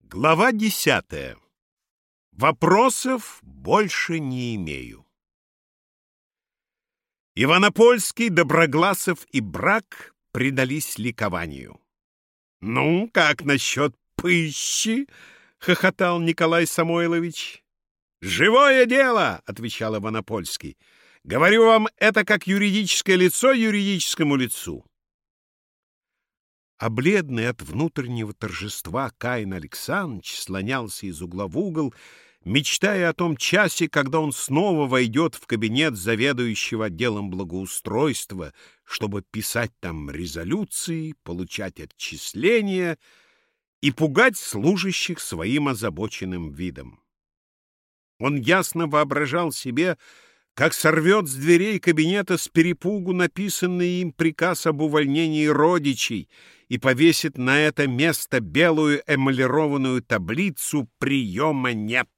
Глава 10. Вопросов больше не имею. Иванопольский, Доброгласов и Брак предались ликованию. «Ну, как насчет пыщи?» — хохотал Николай Самойлович. «Живое дело!» — отвечал Иванопольский. «Говорю вам, это как юридическое лицо юридическому лицу». А бледный от внутреннего торжества Каин Александрович слонялся из угла в угол, мечтая о том часе, когда он снова войдет в кабинет заведующего отделом благоустройства, чтобы писать там резолюции, получать отчисления и пугать служащих своим озабоченным видом. Он ясно воображал себе, как сорвет с дверей кабинета с перепугу написанный им приказ об увольнении родичей и повесит на это место белую эмалированную таблицу «Приема нет».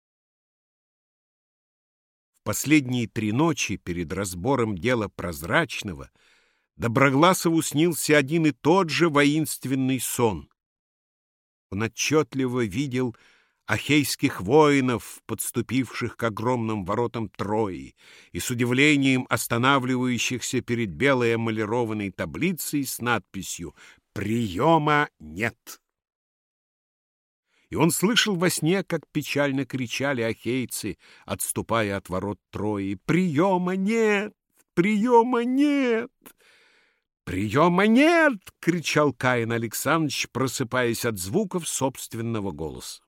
В последние 3 ночи перед разбором дела Прозрачного Доброгласову снился один и тот же воинственный сон. Он отчетливо видел ахейских воинов, подступивших к огромным воротам Трои, и с удивлением останавливающихся перед белой эмалированной таблицей с надписью «Приема нет». И он слышал во сне, как печально кричали ахейцы, отступая от ворот Трои: «Приема нет! Приема нет!» «Приема нет!» — кричал Каин Александрович, просыпаясь от звуков собственного голоса.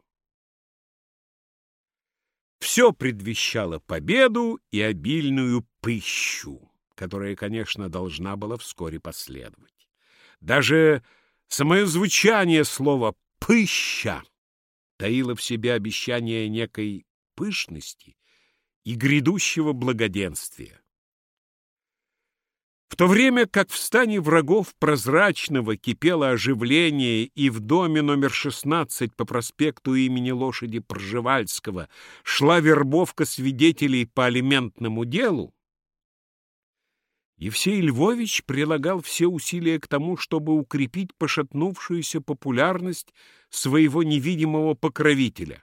Все предвещало победу и обильную пыщу, которая, конечно, должна была вскоре последовать. Даже самое звучание слова «пыща» таило в себе обещание некой пышности и грядущего благоденствия. В то время как в стане врагов Прозрачного кипело оживление и в доме номер 16 по проспекту имени лошади Пржевальского шла вербовка свидетелей по алиментному делу, Евсей Львович прилагал все усилия к тому, чтобы укрепить пошатнувшуюся популярность своего невидимого покровителя.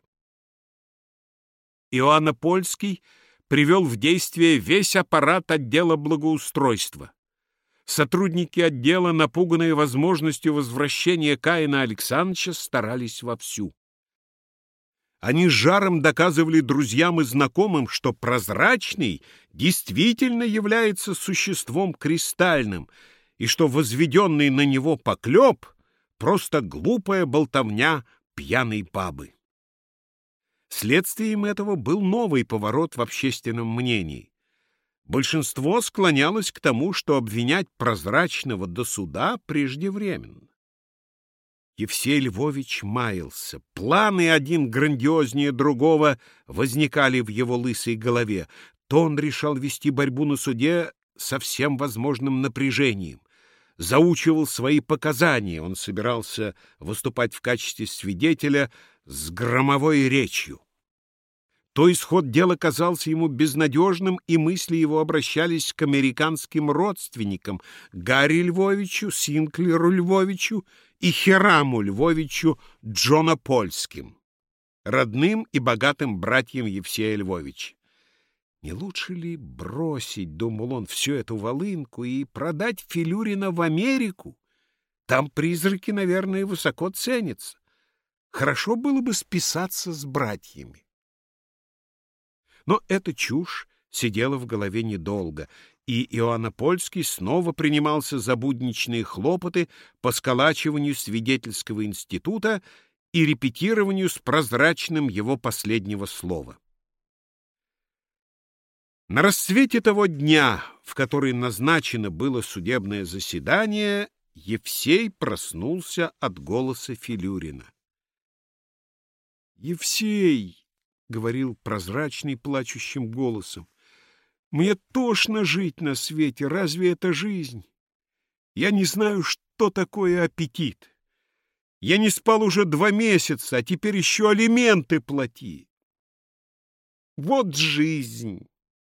Иоанн Польский привел в действие весь аппарат отдела благоустройства. Сотрудники отдела, напуганные возможностью возвращения Каина Александровича, старались вовсю. Они с жаром доказывали друзьям и знакомым, что Прозрачный действительно является существом кристальным, и что возведенный на него поклеп — просто глупая болтовня пьяной бабы. Следствием этого был новый поворот в общественном мнении. Большинство склонялось к тому, что обвинять Прозрачного до суда преждевременно. Евсей Львович маялся. Планы один грандиознее другого возникали в его лысой голове. То он решал вести борьбу на суде со всем возможным напряжением. Заучивал свои показания. Он собирался выступать в качестве свидетеля с громовой речью. То исход дела казался ему безнадежным, и мысли его обращались к американским родственникам — Гарри Львовичу, Синклеру Львовичу и Хираму Львовичу Джонопольским, родным и богатым братьям Евсея Львовича. Не лучше ли бросить, думал он, всю эту волынку и продать Филюрина в Америку? Там призраки, наверное, высоко ценятся. Хорошо было бы списаться с братьями. Но эта чушь сидела в голове недолго, и Иоанн Польский снова принимался за будничные хлопоты по сколачиванию свидетельского института и репетированию с Прозрачным его последнего слова. На рассвете того дня, в который назначено было судебное заседание, Евсей проснулся от голоса Филюрина. «Евсей!» — говорил Прозрачный плачущим голосом. «Мне тошно жить на свете. Разве это жизнь? Я не знаю, что такое аппетит. Я не спал уже 2 месяца, а теперь еще алименты плати. Вот жизнь!»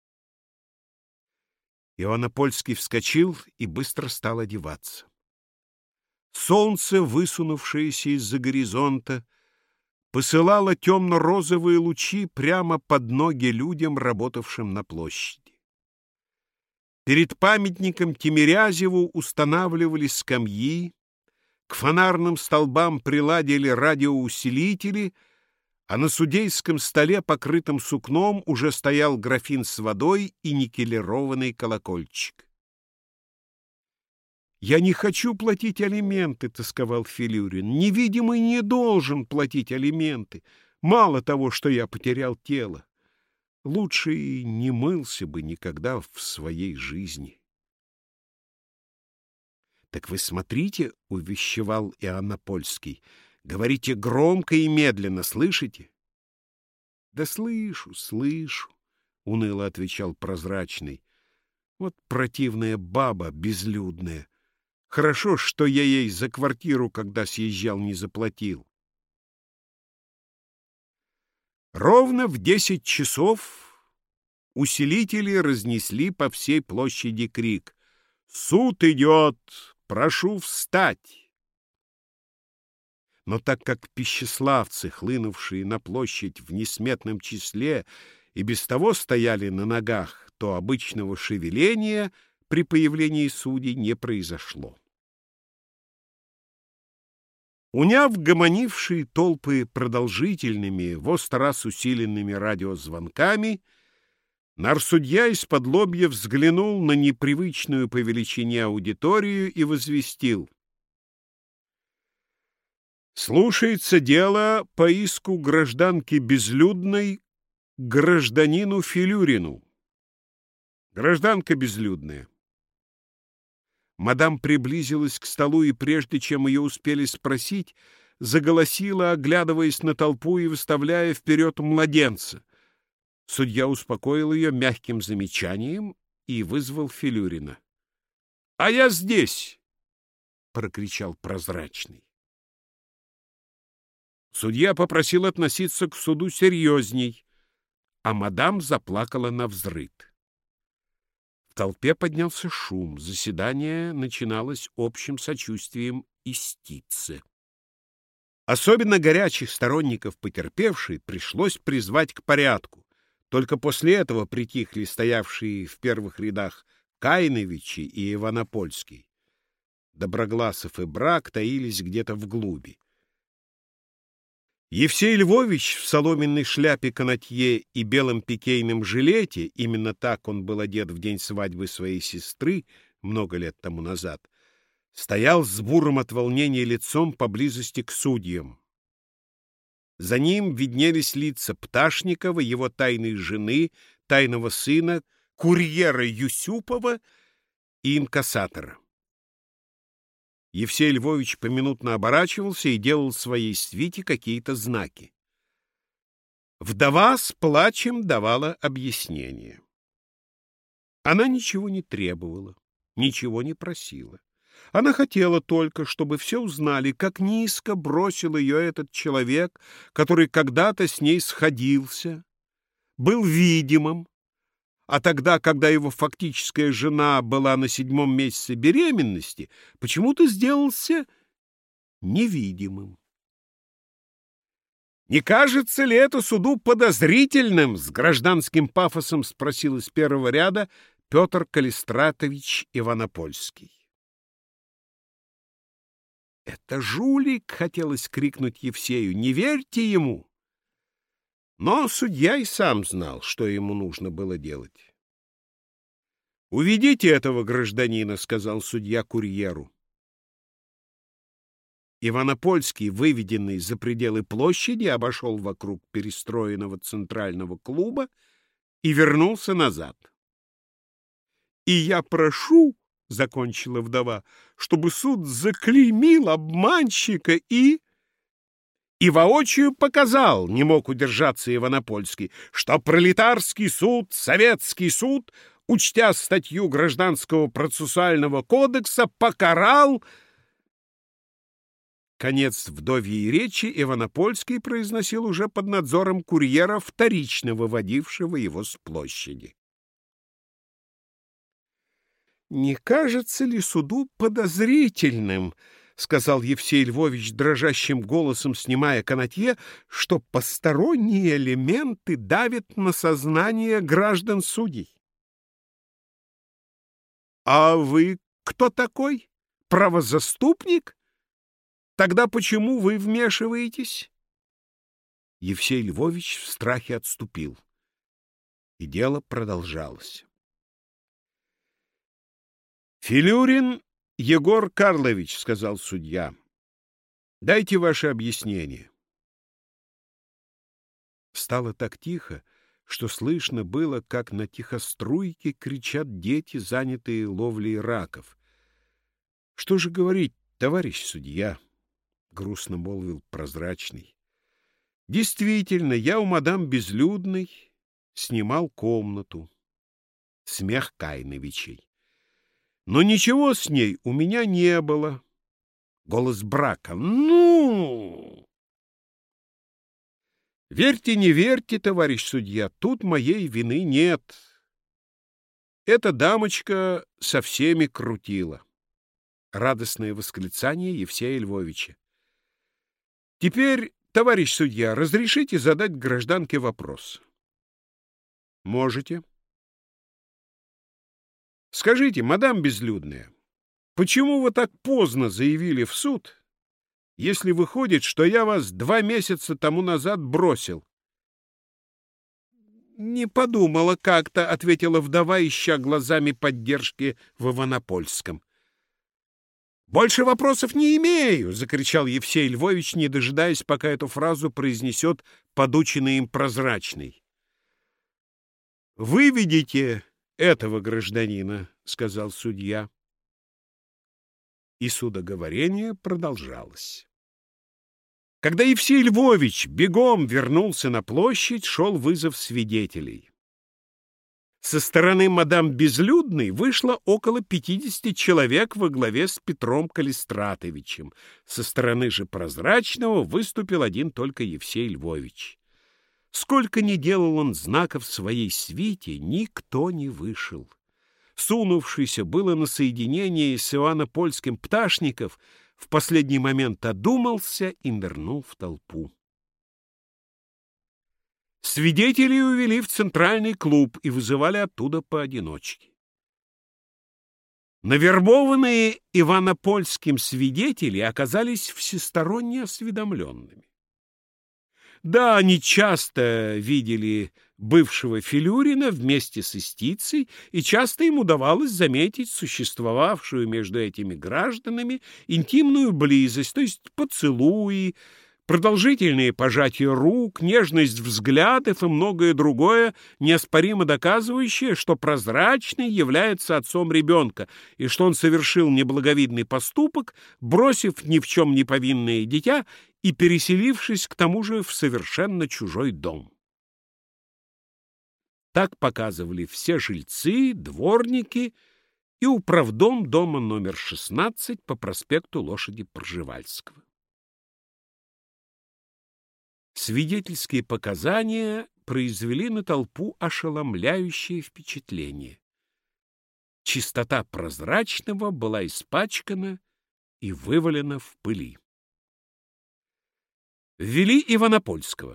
Иоанн Польский вскочил и быстро стал одеваться. Солнце, высунувшееся из-за горизонта, посылала темно-розовые лучи прямо под ноги людям, работавшим на площади. Перед памятником Тимирязеву устанавливали скамьи, к фонарным столбам приладили радиоусилители, а на судейском столе, покрытом сукном, уже стоял графин с водой и никелированный колокольчик. «Я не хочу платить алименты», — тосковал Филюрин. «Невидимый не должен платить алименты. Мало того, что я потерял тело. Лучше и не мылся бы никогда в своей жизни». «Так вы смотрите», — увещевал Иоанн Польский, — «говорите громко и медленно, слышите?» «Да слышу, слышу», — уныло отвечал Прозрачный. «Вот противная баба безлюдная. Хорошо, что я ей за квартиру, когда съезжал, не заплатил». Ровно в 10 часов усилители разнесли по всей площади крик: «Суд идет! Прошу встать!» Но так как пищеславцы, хлынувшие на площадь в несметном числе, и без того стояли на ногах, то обычного шевеления при появлении судей не произошло. Уняв гомонившие толпы продолжительными, во 100 раз усиленными радиозвонками, нарсудья исподлобья взглянул на непривычную по величине аудиторию и возвестил: «Слушается дело по иску гражданки Безлюдной гражданину Филюрину. Гражданка Безлюдная». Мадам приблизилась к столу, и прежде чем ее успели спросить, заголосила, оглядываясь на толпу и выставляя вперед младенца. Судья успокоил ее мягким замечанием и вызвал Филюрина. «А я здесь!» — прокричал Прозрачный. Судья попросил относиться к суду серьезней, а мадам заплакала навзрыд. В толпе поднялся шум. Заседание начиналось общим сочувствием истицы. Особенно горячих сторонников потерпевшей пришлось призвать к порядку. Только после этого притихли стоявшие в первых рядах Каиновичи и Иванопольский. Доброгласов и Брак таились где-то вглуби. Евсей Львович в соломенной шляпе канатье и белом пикейном жилете, именно так он был одет в день свадьбы своей сестры много лет тому назад, стоял с бурым от волнения лицом поблизости к судьям. За ним виднелись лица Пташникова, его тайной жены, тайного сына, курьера Юсюпова и инкассатора. Евсей Львович поминутно оборачивался и делал своей свите какие-то знаки. Вдова с плачем давала объяснение. Она ничего не требовала, ничего не просила. Она хотела только, чтобы все узнали, как низко бросил ее этот человек, который когда-то с ней сходился, был видимым, а тогда, когда его фактическая жена была на 7-м месяце беременности, почему-то сделался невидимым. «Не кажется ли это суду подозрительным?» — с гражданским пафосом спросил из первого ряда Петр Калистратович Иванопольский. «Это жулик!» — хотелось крикнуть Евсею. «Не верьте ему!» Но судья и сам знал, что ему нужно было делать. «Уведите этого гражданина», — сказал судья курьеру. Иванопольский, выведенный за пределы площади, обошел вокруг перестроенного центрального клуба и вернулся назад. «И я прошу, — закончила вдова, — чтобы суд заклеймил обманщика и воочию показал, — не мог удержаться Иванопольский, — что пролетарский суд, советский суд, учтя статью Гражданского процессуального кодекса, покарал...» Конец вдовьей речи Иванопольский произносил уже под надзором курьера, вторично выводившего его с площади. «Не кажется ли суду подозрительным, — сказал Евсей Львович дрожащим голосом, снимая канатье, что посторонние элементы давят на сознание граждан судей. — А вы кто такой? Правозаступник? Тогда почему вы вмешиваетесь? Евсей Львович в страхе отступил, и дело продолжалось. «Филюрин Егор Карлович, — сказал судья, — дайте ваше объяснение». Стало так тихо, что слышно было, как на тихоструйке кричат дети, занятые ловлей раков. — Что же говорить, товарищ судья? — грустно молвил Прозрачный. — Действительно, я у мадам Безлюдной снимал комнату. Смех Кайновичей. Но ничего с ней у меня не было. Голос Брака. Ну! Верьте, не верьте, товарищ судья, тут моей вины нет. Эта дамочка со всеми крутила. Радостное восклицание Евсея Львовича. Теперь, товарищ судья, разрешите задать гражданке вопрос? Можете. Скажите, мадам Безлюдная, почему вы так поздно заявили в суд, если выходит, что я вас 2 месяца тому назад бросил? — Не подумала как-то, — ответила вдова, ища глазами поддержки в Иванопольском. — Больше вопросов не имею, — закричал Евсей Львович, не дожидаясь, пока эту фразу произнесет подученный им Прозрачный. — Выведите этого гражданина, — сказал судья. И судоговорение продолжалось. Когда Евсей Львович бегом вернулся на площадь, шел вызов свидетелей. Со стороны мадам Безлюдной вышло около 50 человек во главе с Петром Калистратовичем. Со стороны же Прозрачного выступил один только Евсей Львович. Сколько ни делал он знаков своей свите, никто не вышел. Сунувшийся было на соединение с Иванопольским Пташников в последний момент одумался и нырнул в толпу. Свидетелей увели в центральный клуб и вызывали оттуда поодиночке. Навербованные Иванопольским свидетели оказались всесторонне осведомленными. Да, они часто видели бывшего Филюрина вместе с истицей, и часто им удавалось заметить существовавшую между этими гражданами интимную близость, то есть поцелуи, продолжительные пожатия рук, нежность взглядов и многое другое, неоспоримо доказывающее, что Прозрачный является отцом ребенка и что он совершил неблаговидный поступок, бросив ни в чем не повинное дитя и переселившись к тому же в совершенно чужой дом. Так показывали все жильцы, дворники и управдом дома номер 16 по проспекту Лошади Пржевальского. Свидетельские показания произвели на толпу ошеломляющее впечатление. Чистота Прозрачного была испачкана и вывалена в пыли. Ввели Иванопольского.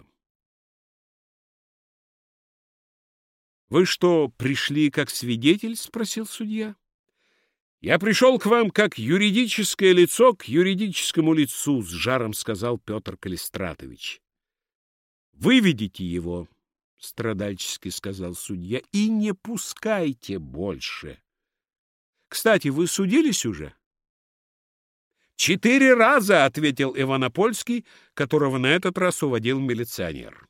— Вы что, пришли как свидетель? — спросил судья. — Я пришел к вам как юридическое лицо к юридическому лицу, — с жаром сказал Петр Калистратович. — Выведите его, — страдальчески сказал судья, — и не пускайте больше. Кстати, вы судились уже? — 4 раза, — ответил Иванопольский, которого на этот раз уводил милиционер.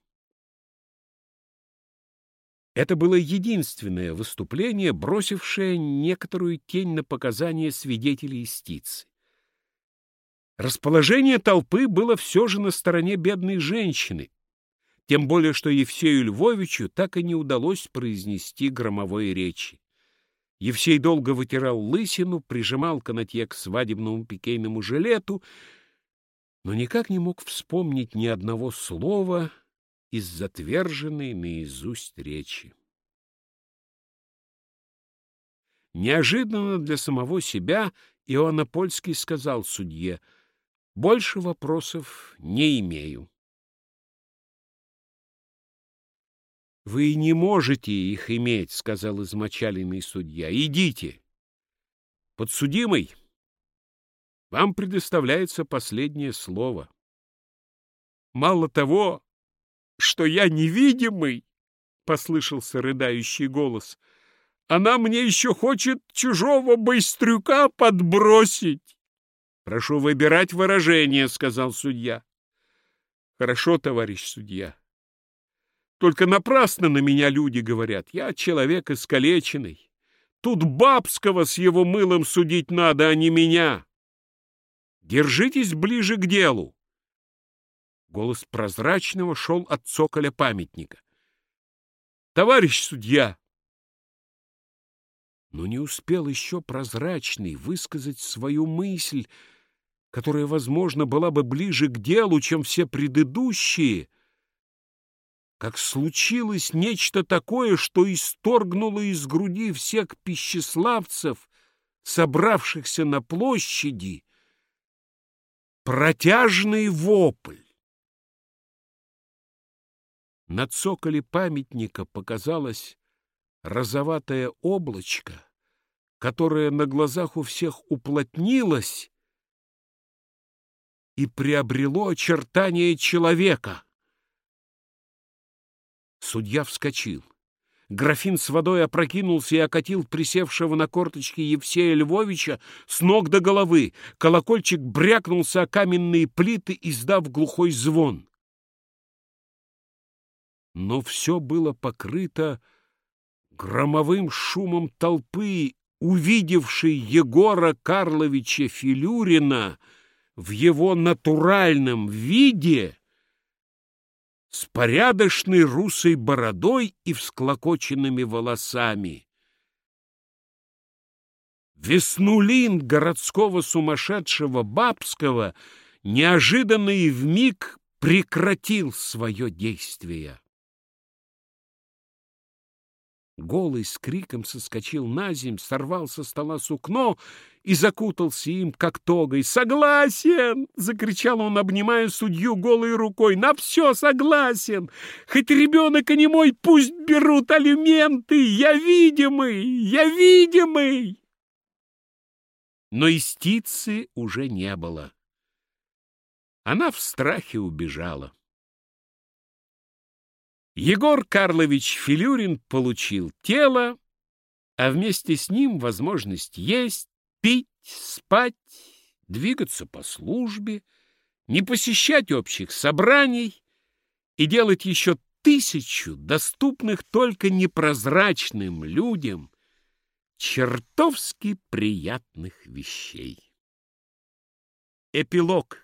Это было единственное выступление, бросившее некоторую тень на показания свидетелей истицы. Расположение толпы было все же на стороне бедной женщины, тем более что Евсею Львовичу так и не удалось произнести громовой речи. Евсей долго вытирал лысину, прижимал канатье к свадебному пикейному жилету, но никак не мог вспомнить ни одного слова из затверженной наизусть речи. Неожиданно для самого себя Иоанна Польский сказал судье: «Больше вопросов не имею». «Вы не можете их иметь», — сказал измочаленный судья. «Идите. Подсудимый, вам предоставляется последнее слово». «Мало того, что я невидимый, — послышался рыдающий голос, — она мне еще хочет чужого быстрюка подбросить». «Прошу выбирать выражение», — сказал судья. «Хорошо, товарищ судья. Только напрасно на меня люди говорят. Я человек искалеченный. Тут Бабского с его мылом судить надо, а не меня. Держитесь ближе к делу». Голос Прозрачного шел от цоколя памятника. «Товарищ судья!» Но не успел еще Прозрачный высказать свою мысль, которая, возможно, была бы ближе к делу, чем все предыдущие, как случилось нечто такое, что исторгнуло из груди всех пищеславцев, собравшихся на площади, протяжный вопль. На цоколе памятника показалось розоватое облачко, которое на глазах у всех уплотнилось и приобрело очертания человека. Судья вскочил. Графин с водой опрокинулся и окатил присевшего на корточки Евсея Львовича с ног до головы. Колокольчик брякнулся о каменные плиты, издав глухой звон. Но все было покрыто громовым шумом толпы, увидевшей Егора Карловича Филюрина в его натуральном виде, с порядочной русой бородой и всклокоченными волосами. Веснулин городского сумасшедшего Бабского неожиданно и вмиг прекратил свое действие. Голый с криком соскочил наземь, сорвал со стола сукно и закутался им, как тогой. «Согласен!» — закричал он, обнимая судью голой рукой. «На все согласен! Хоть ребенок и не мой, пусть берут алименты! Я видимый! Я видимый!» Но истицы уже не было. Она в страхе убежала. Егор Карлович Филюрин получил тело, а вместе с ним возможность есть, пить, спать, двигаться по службе, не посещать общих собраний и делать еще 1000 доступных только непрозрачным людям чертовски приятных вещей. Эпилог.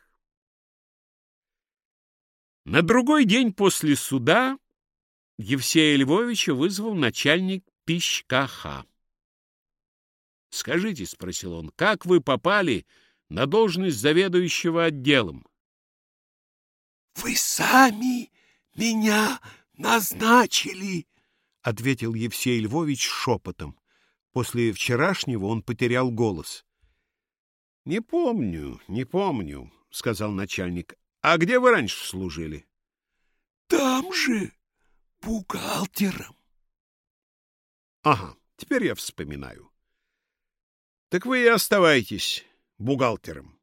На другой день после суда Евсея Львовича вызвал начальник пищкаха. «Скажите, — спросил он, — как вы попали на должность заведующего отделом?» «Вы сами меня назначили, — ответил Евсей Львович шепотом. После вчерашнего он потерял голос. Не помню, — сказал начальник. — А где вы раньше служили? — Там же, бухгалтером. — Ага, теперь я вспоминаю. Так вы и оставайтесь бухгалтером.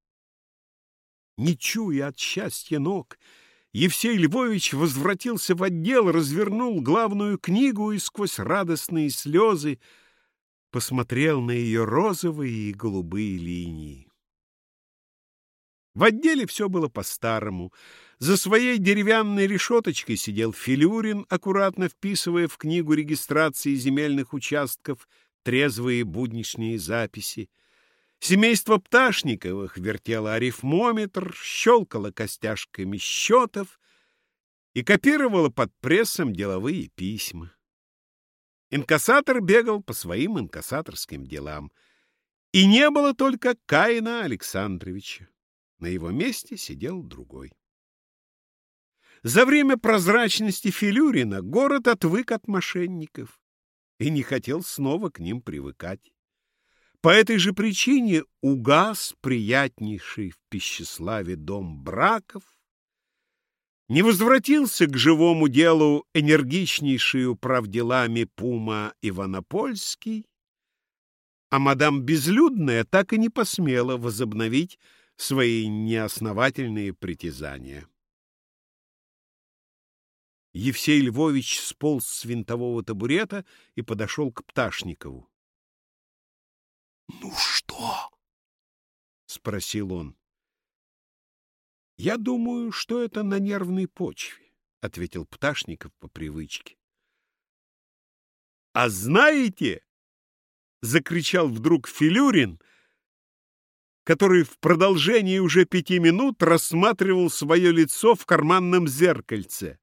Не чуя от счастья ног, Евсей Львович возвратился в отдел, развернул главную книгу и сквозь радостные слезы посмотрел на ее розовые и голубые линии. В отделе все было по-старому. За своей деревянной решеточкой сидел Филюрин, аккуратно вписывая в книгу регистрации земельных участков трезвые будничные записи. Семейство Пташниковых вертело арифмометр, щелкало костяшками счетов и копировало под прессом деловые письма. Инкассатор бегал по своим инкассаторским делам. И не было только Каина Александровича. На его месте сидел другой. За время прозрачности Филюрина город отвык от мошенников и не хотел снова к ним привыкать. По этой же причине угас приятнейший в Пищеславе дом браков, не возвратился к живому делу энергичнейший управделами Пума Иванопольский, а мадам Безлюдная так и не посмела возобновить свои неосновательные притязания. Евсей Львович сполз с винтового табурета и подошел к Пташникову. — Ну что? — спросил он. — Я думаю, что это на нервной почве, — ответил Пташников по привычке. — А знаете, — закричал вдруг Филюрин, который в продолжении уже 5 минут рассматривал свое лицо в карманном зеркальце,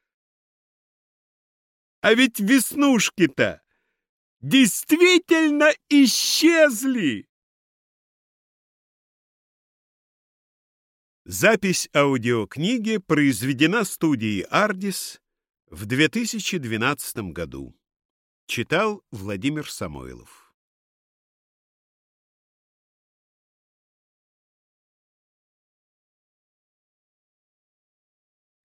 — а ведь веснушки-то действительно исчезли! Запись аудиокниги произведена студией «Ардис» в 2012 году. Читал Владимир Самойлов.